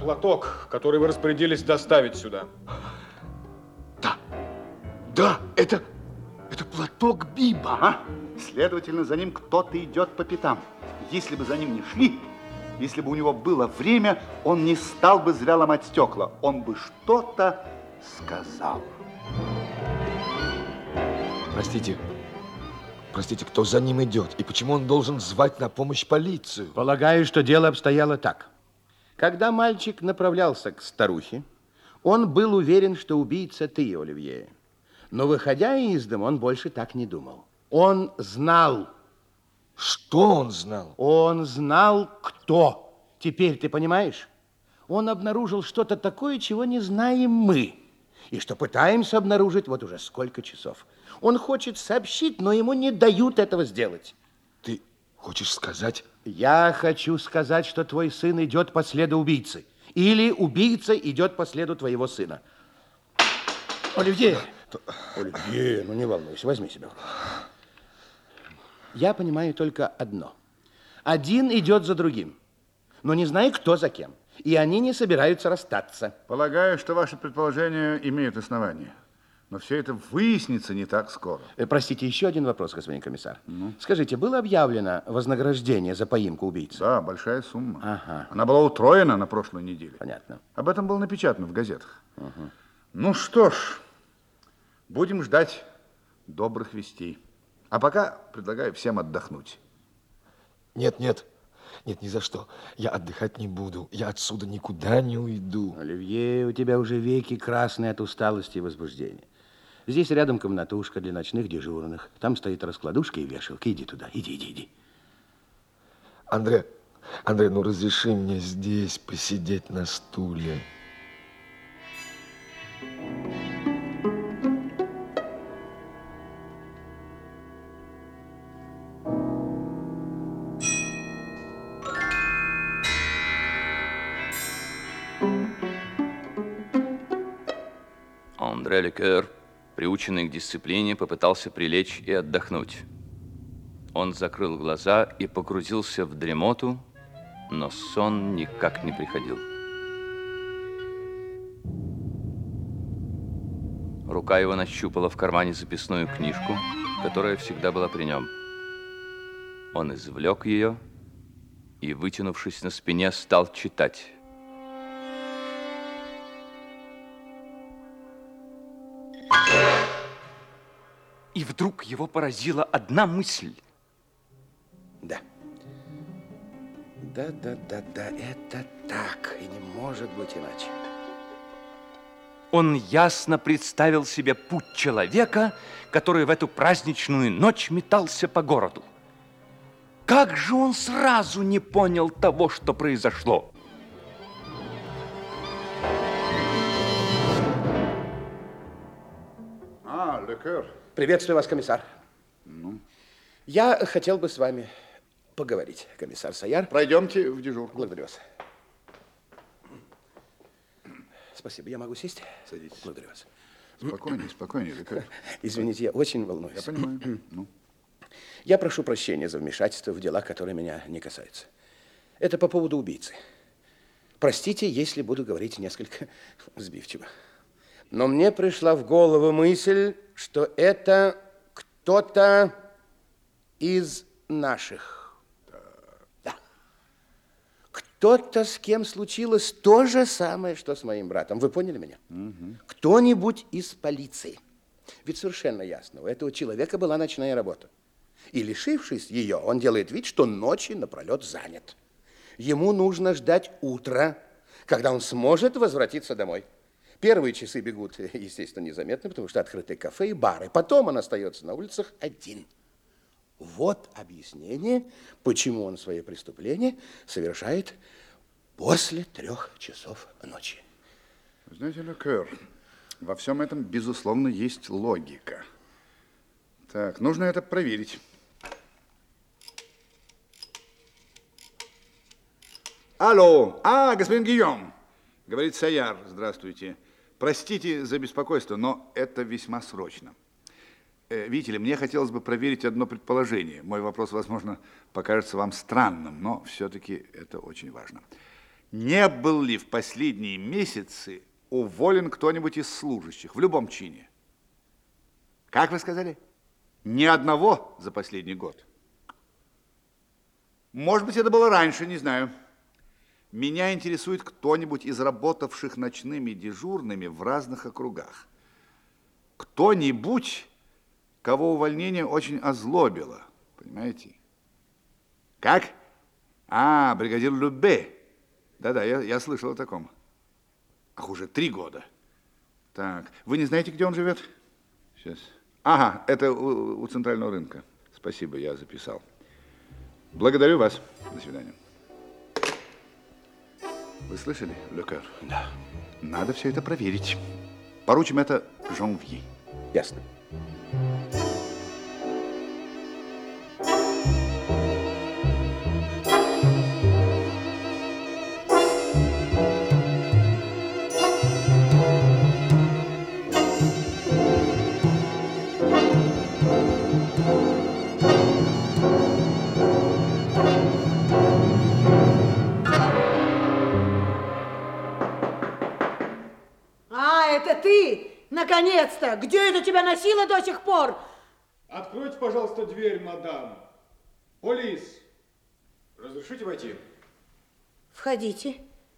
платок, который вы распорядились доставить сюда. Да, это платок Биба, а? Следовательно, за ним кто-то идет по пятам. Если бы за ним не шли, если бы у него было время, он не стал бы зря ломать стекла. Он бы что-то сказал. Простите, кто за ним идет? И почему он должен звать на помощь полицию? Полагаю, что дело обстояло так. Когда мальчик направлялся к старухе, он был уверен, что убийца ты, Оливье. Но, выходя из дома, он больше так не думал. Он знал. Что он знал? Он знал, кто. Теперь ты понимаешь? Он обнаружил что-то такое, чего не знаем мы. И что пытаемся обнаружить вот уже сколько часов. Он хочет сообщить, но ему не дают этого сделать. Ты хочешь сказать? Я хочу сказать, что твой сын идет по следу убийцы. Или убийца идет по следу твоего сына. Оливье! Оливье, ну не волнуйся, возьми себя. Я понимаю только одно. Один идет за другим, но не знаю, кто за кем. И они не собираются расстаться. Полагаю, что ваши предположения имеют основание. Но все это выяснится не так скоро. Простите, еще один вопрос, господин комиссар. Скажите, было объявлено вознаграждение за поимку убийцы? Да, большая сумма. Ага. Она была утроена на прошлой неделе. Понятно. Об этом было напечатано в газетах. Ну что ж, будем ждать добрых вестей. А пока предлагаю всем отдохнуть. Нет, ни за что. Я отдыхать не буду. Я отсюда никуда не уйду. Оливье, у тебя уже веки красные от усталости и возбуждения. Здесь рядом комнатушка для ночных дежурных. Там стоит раскладушка и вешалка. Иди туда, иди. Андре, ну разреши мне здесь посидеть на стуле. Андре Лекер, приученный к дисциплине, попытался прилечь и отдохнуть. Он закрыл глаза и погрузился в дремоту, но сон никак не приходил. Рука его нащупала в кармане записную книжку, которая всегда была при нем. Он извлек ее и, вытянувшись на спине, стал читать. И вдруг его поразила одна мысль. Да, это так, и не может быть иначе. Он ясно представил себе путь человека, который в эту праздничную ночь метался по городу. Как же он сразу не понял того, что произошло? Лекер. Приветствую вас, комиссар. Я хотел бы с вами поговорить, комиссар Саяр. Пройдемте в дежурку. Благодарю вас. Спасибо. Я могу сесть? Садитесь. Благодарю вас. Спокойнее, Лекер. Извините, я очень волнуюсь. Я понимаю. Я прошу прощения за вмешательство в дела, которые меня не касаются. Это по поводу убийцы. Простите, если буду говорить несколько сбивчиво. Но мне пришла в голову мысль, что это кто-то из наших. Да. Кто-то, с кем случилось то же самое, что с моим братом. Вы поняли меня? Кто-нибудь из полиции. Ведь совершенно ясно, у этого человека была ночная работа. И, лишившись ее, он делает вид, что ночи напролет занят. Ему нужно ждать утра, когда он сможет возвратиться домой. Первые часы бегут, естественно, незаметно, потому что открыты кафе и бары. Потом он остается на улицах один. Вот объяснение, почему он свои преступления совершает после 3 часов ночи. Знаете, Лекер, во всем этом, безусловно, есть логика. Так, нужно это проверить. Алло, господин Гийом, говорит Саяр, здравствуйте. Простите за беспокойство, но это весьма срочно. Видите ли, мне хотелось бы проверить одно предположение. Мой вопрос, возможно, покажется вам странным, но все-таки это очень важно. Не был ли в последние месяцы уволен кто-нибудь из служащих в любом чине? Как вы сказали? Ни одного за последний год. Может быть, это было раньше, не знаю. Меня интересует кто-нибудь из работавших ночными дежурными в разных округах. Кто-нибудь, кого увольнение очень озлобило. Понимаете? Как? А, бригадир Любе. Да-да, я слышал о таком. Ах, уже 3 года. Так, вы не знаете, где он живет? Сейчас. Ага, это у центрального рынка. Спасибо, я записал. Благодарю вас. До свидания. Вы слышали, Лекер? Да. Надо все это проверить. Поручим это Жанвье. Ясно. Это ты? Наконец-то! Где это тебя носило до сих пор? Откройте, пожалуйста, дверь, мадам. Полис, разрешите войти? Входите.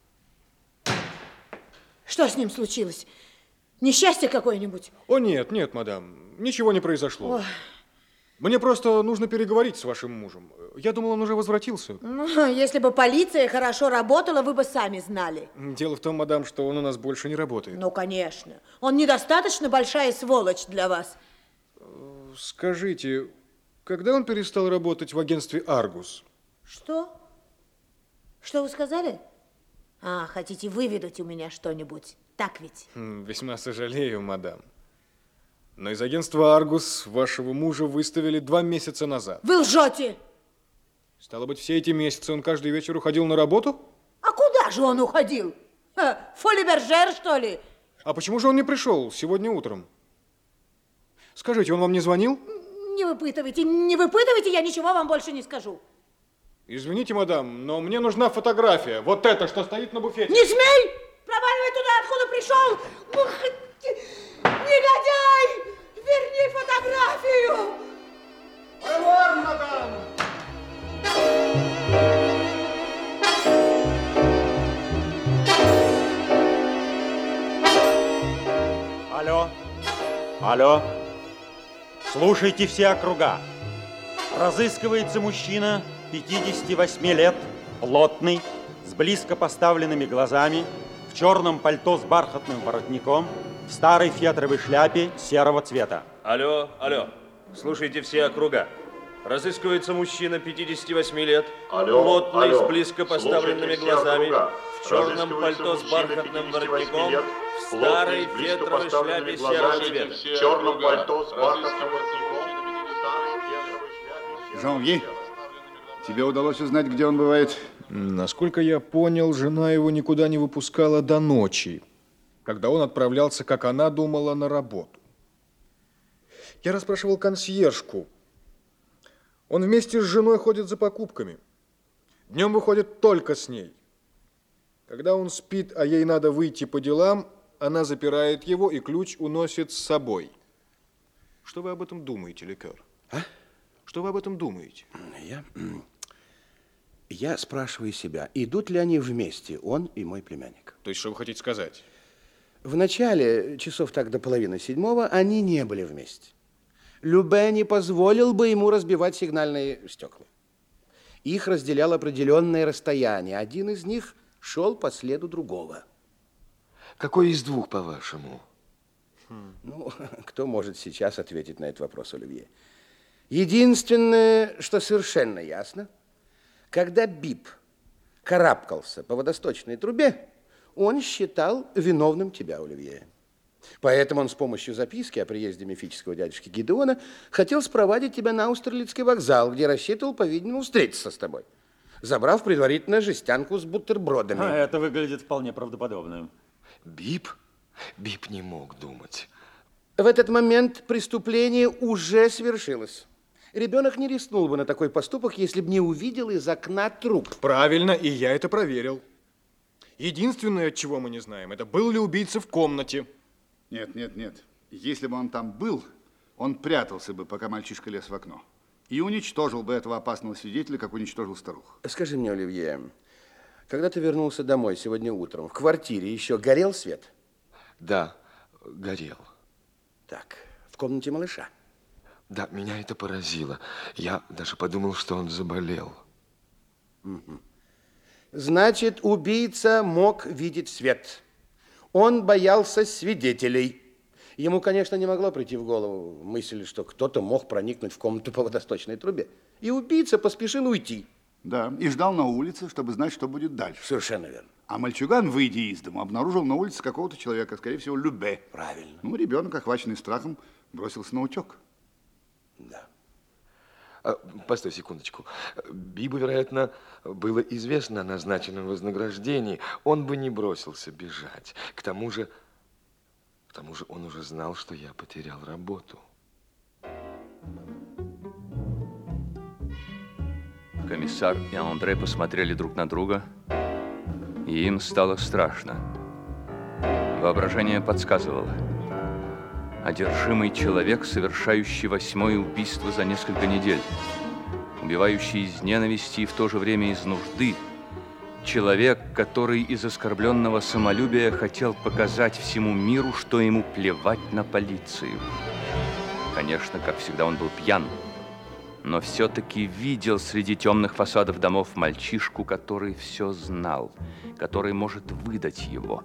Что с ним случилось? Несчастье какое-нибудь? О, нет, нет, мадам, ничего не произошло. Ой. Мне просто нужно переговорить с вашим мужем. Я думал, он уже возвратился. Ну, если бы полиция хорошо работала, вы бы сами знали. Дело в том, мадам, что он у нас больше не работает. Ну, конечно. Он недостаточно большая сволочь для вас. Скажите, когда он перестал работать в агентстве «Аргус»? Что? Что вы сказали? А, хотите выведать у меня что-нибудь? Так ведь? Весьма сожалею, мадам. Но из агентства «Аргус» вашего мужа выставили 2 месяца назад. Вы лжете! Стало быть, все эти месяцы он каждый вечер уходил на работу? А куда же он уходил? Фолибержер, что ли? А почему же он не пришел сегодня утром? Скажите, он вам не звонил? Не выпытывайте, я ничего вам больше не скажу. Извините, мадам, но мне нужна фотография. Вот эта, что стоит на буфете. Не смей! Проваливай туда, откуда пришел! Негодяй! Верни фотографию! Ревуар, мадам! Алло, алло, слушайте все округа. Разыскивается мужчина 58 лет, плотный, с близко поставленными глазами, в черном пальто с бархатным воротником, в старой фетровой шляпе серого цвета. Алло, алло, слушайте все округа. Разыскивается мужчина 58 лет, плотный, с близко поставленными глазами, в черном пальто с бархатным воротником, в старой фетровой шляпе серого цвета. Жанвье, тебе удалось узнать, где он бывает? Насколько я понял, жена его никуда не выпускала до ночи, когда он отправлялся, как она думала, на работу. Я расспрашивал консьержку. Он вместе с женой ходит за покупками. Днем выходит только с ней. Когда он спит, а ей надо выйти по делам, она запирает его и ключ уносит с собой. Что вы об этом думаете, Лекер? А? Что вы об этом думаете? Я спрашиваю себя, идут ли они вместе, он и мой племянник. То есть, что вы хотите сказать? В начале, часов так до половины 7, они не были вместе. Любе не позволил бы ему разбивать сигнальные стекла. Их разделяло определенное расстояние. Один из них шел по следу другого. Какой из двух, по-вашему? Ну, кто может сейчас ответить на этот вопрос, Оливье? Единственное, что совершенно ясно, когда Бип карабкался по водосточной трубе, он считал виновным тебя, Оливье. Поэтому он с помощью записки о приезде мифического дядюшки Гидеона хотел спровадить тебя на Аустерлицкий вокзал, где рассчитывал, по-видимому, встретиться с тобой, забрав предварительно жестянку с бутербродами. Это выглядит вполне правдоподобно. Бип? Бип не мог думать. В этот момент преступление уже свершилось. Ребенок не рискнул бы на такой поступок, если бы не увидел из окна труп. Правильно, и я это проверил. Единственное, чего мы не знаем, это был ли убийца в комнате. Нет, нет, нет. Если бы он там был, он прятался бы, пока мальчишка лез в окно. И уничтожил бы этого опасного свидетеля, как уничтожил старуху. Скажи мне, Оливье, когда ты вернулся домой сегодня утром, в квартире еще горел свет? Да, горел. Так, в комнате малыша? Да, меня это поразило. Я даже подумал, что он заболел. Значит, убийца мог видеть свет. Он боялся свидетелей. Ему, конечно, не могло прийти в голову мысль, что кто-то мог проникнуть в комнату по водосточной трубе. И убийца поспешил уйти. Да, и ждал на улице, чтобы знать, что будет дальше. Совершенно верно. А мальчуган, выйдя из дома, обнаружил на улице какого-то человека, скорее всего, Любе. Правильно. Ну, ребенок, охваченный страхом, бросился на утек. Да. Постой секундочку. Бибу, вероятно, было известно о назначенном вознаграждении. Он бы не бросился бежать. К тому же он уже знал, что я потерял работу. Комиссар и Андре посмотрели друг на друга, и им стало страшно. Воображение подсказывало. Одержимый человек, совершающий 8-е убийство за несколько недель, убивающий из ненависти и в то же время из нужды, человек, который из оскорбленного самолюбия хотел показать всему миру, что ему плевать на полицию. Конечно, как всегда, он был пьян, но все-таки видел среди темных фасадов домов мальчишку, который все знал, который может выдать его.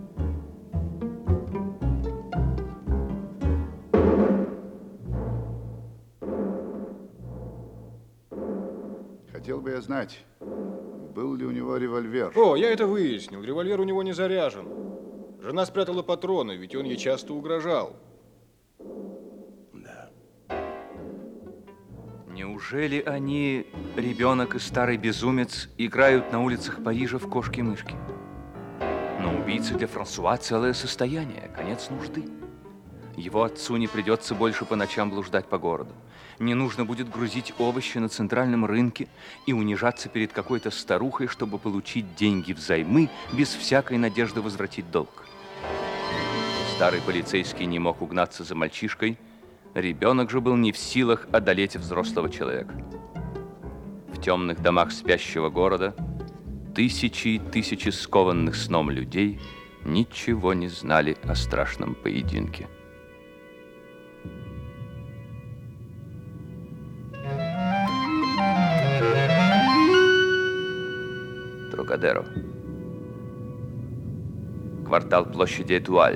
Хотел бы я знать, был ли у него револьвер. О, я это выяснил. Револьвер у него не заряжен. Жена спрятала патроны, ведь он ей часто угрожал. Да. Неужели они, ребенок и старый безумец, играют на улицах Парижа в кошки-мышки? Но убийца для Франсуа целое состояние, конец нужды. Его отцу не придется больше по ночам блуждать по городу. Не нужно будет грузить овощи на центральном рынке и унижаться перед какой-то старухой, чтобы получить деньги взаймы без всякой надежды возвратить долг. Старый полицейский не мог угнаться за мальчишкой, ребенок же был не в силах одолеть взрослого человека. В темных домах спящего города тысячи и тысячи скованных сном людей ничего не знали о страшном поединке. Трокадеро. Квартал площади Этуаль.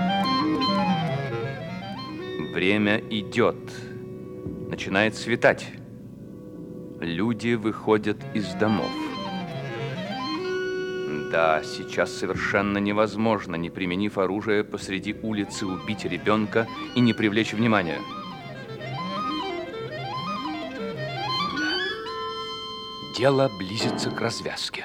Время идет. Начинает светать. Люди выходят из домов. Да, сейчас совершенно невозможно, не применив оружие, посреди улицы убить ребенка и не привлечь внимания. Дело близится к развязке.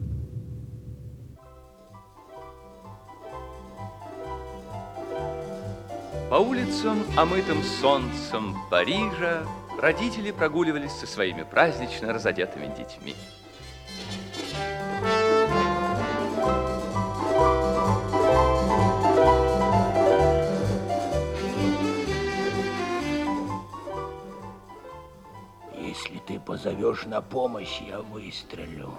По улицам, омытым солнцем Парижа, родители прогуливались со своими празднично разодетыми детьми. Если ты позовешь на помощь, я выстрелю.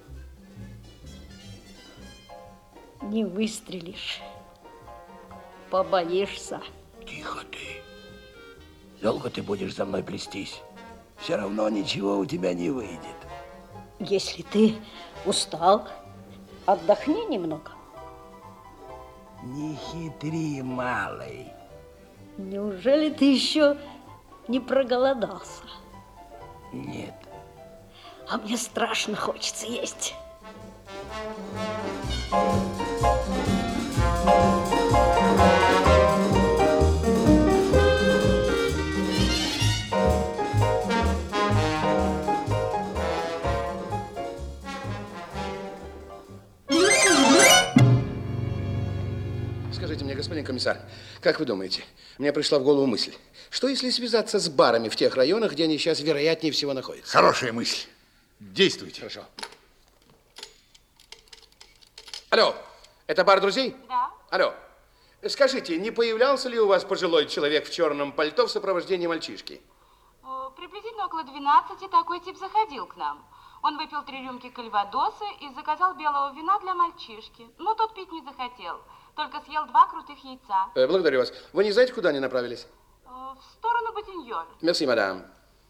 Не выстрелишь. Побоишься. Тихо ты. Долго ты будешь за мной плестись? Все равно ничего у тебя не выйдет. Если ты устал, отдохни немного. Не хитри, малый. Неужели ты еще не проголодался? Нет. А мне страшно хочется есть. Скажите мне, господин комиссар, как вы думаете, мне пришла в голову мысль, что если связаться с барами в тех районах, где они сейчас вероятнее всего находятся? Хорошая мысль. Действуйте. Хорошо. Алло, это бар друзей? Да. Алло, скажите, не появлялся ли у вас пожилой человек в черном пальто в сопровождении мальчишки? Приблизительно около 12 такой тип заходил к нам. Он выпил 3 рюмки кальвадоса и заказал белого вина для мальчишки. Но тот пить не захотел, только съел 2 крутых яйца. Благодарю вас. Вы не знаете, куда они направились? В сторону Ботиньоль. Мерси, мадам.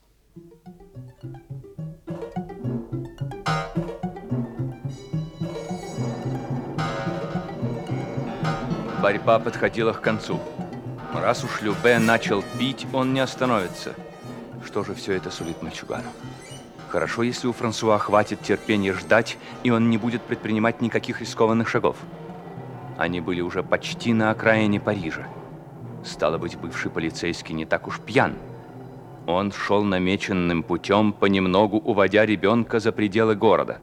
Борьба подходила к концу. Раз уж Любе начал пить, он не остановится. Что же все это сулит мальчугану? Хорошо, если у Франсуа хватит терпения ждать, и он не будет предпринимать никаких рискованных шагов. Они были уже почти на окраине Парижа. Стало быть, бывший полицейский не так уж пьян. Он шел намеченным путем, понемногу уводя ребенка за пределы города.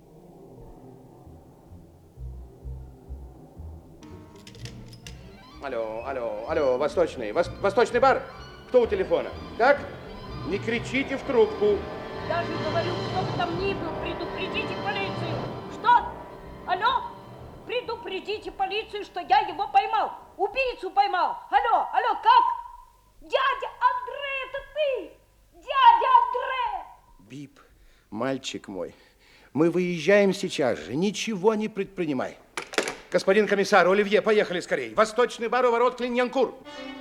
Алло, Восточный бар? Кто у телефона? Как? Не кричите в трубку. Я же говорю, кто бы там ни был, предупредите полицию. Что? Алло? Предупредите полицию, что я его поймал. Убийцу поймал. Алло, как? Дядя Андре, это ты? Дядя Андре! Бип, мальчик мой, мы выезжаем сейчас же, ничего не предпринимай. Господин комиссар, Оливье, поехали скорее. Восточный бар у ворот Клиньянкур.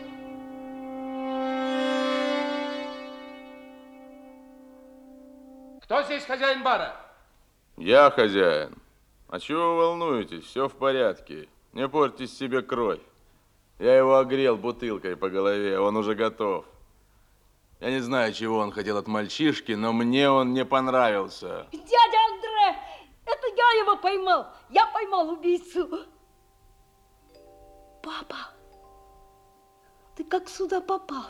Кто здесь хозяин бара? Я хозяин. А чего вы волнуетесь? Все в порядке. Не портите себе кровь. Я его огрел бутылкой по голове, он уже готов. Я не знаю, чего он хотел от мальчишки, но мне он не понравился. Дядя Андре, это я его поймал. Я поймал убийцу. Папа, ты как сюда попал?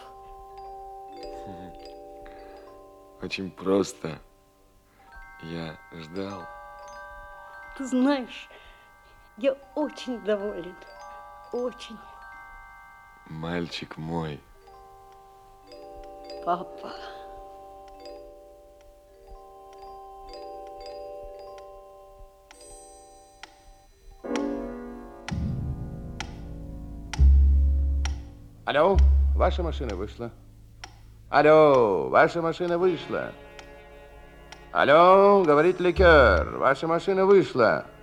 Очень просто. Я ждал. Ты знаешь, я очень доволен. Очень. Мальчик мой. Папа. Алло, ваша машина вышла. Алло, ваша машина вышла. Алло, говорит ликер, ваша машина вышла.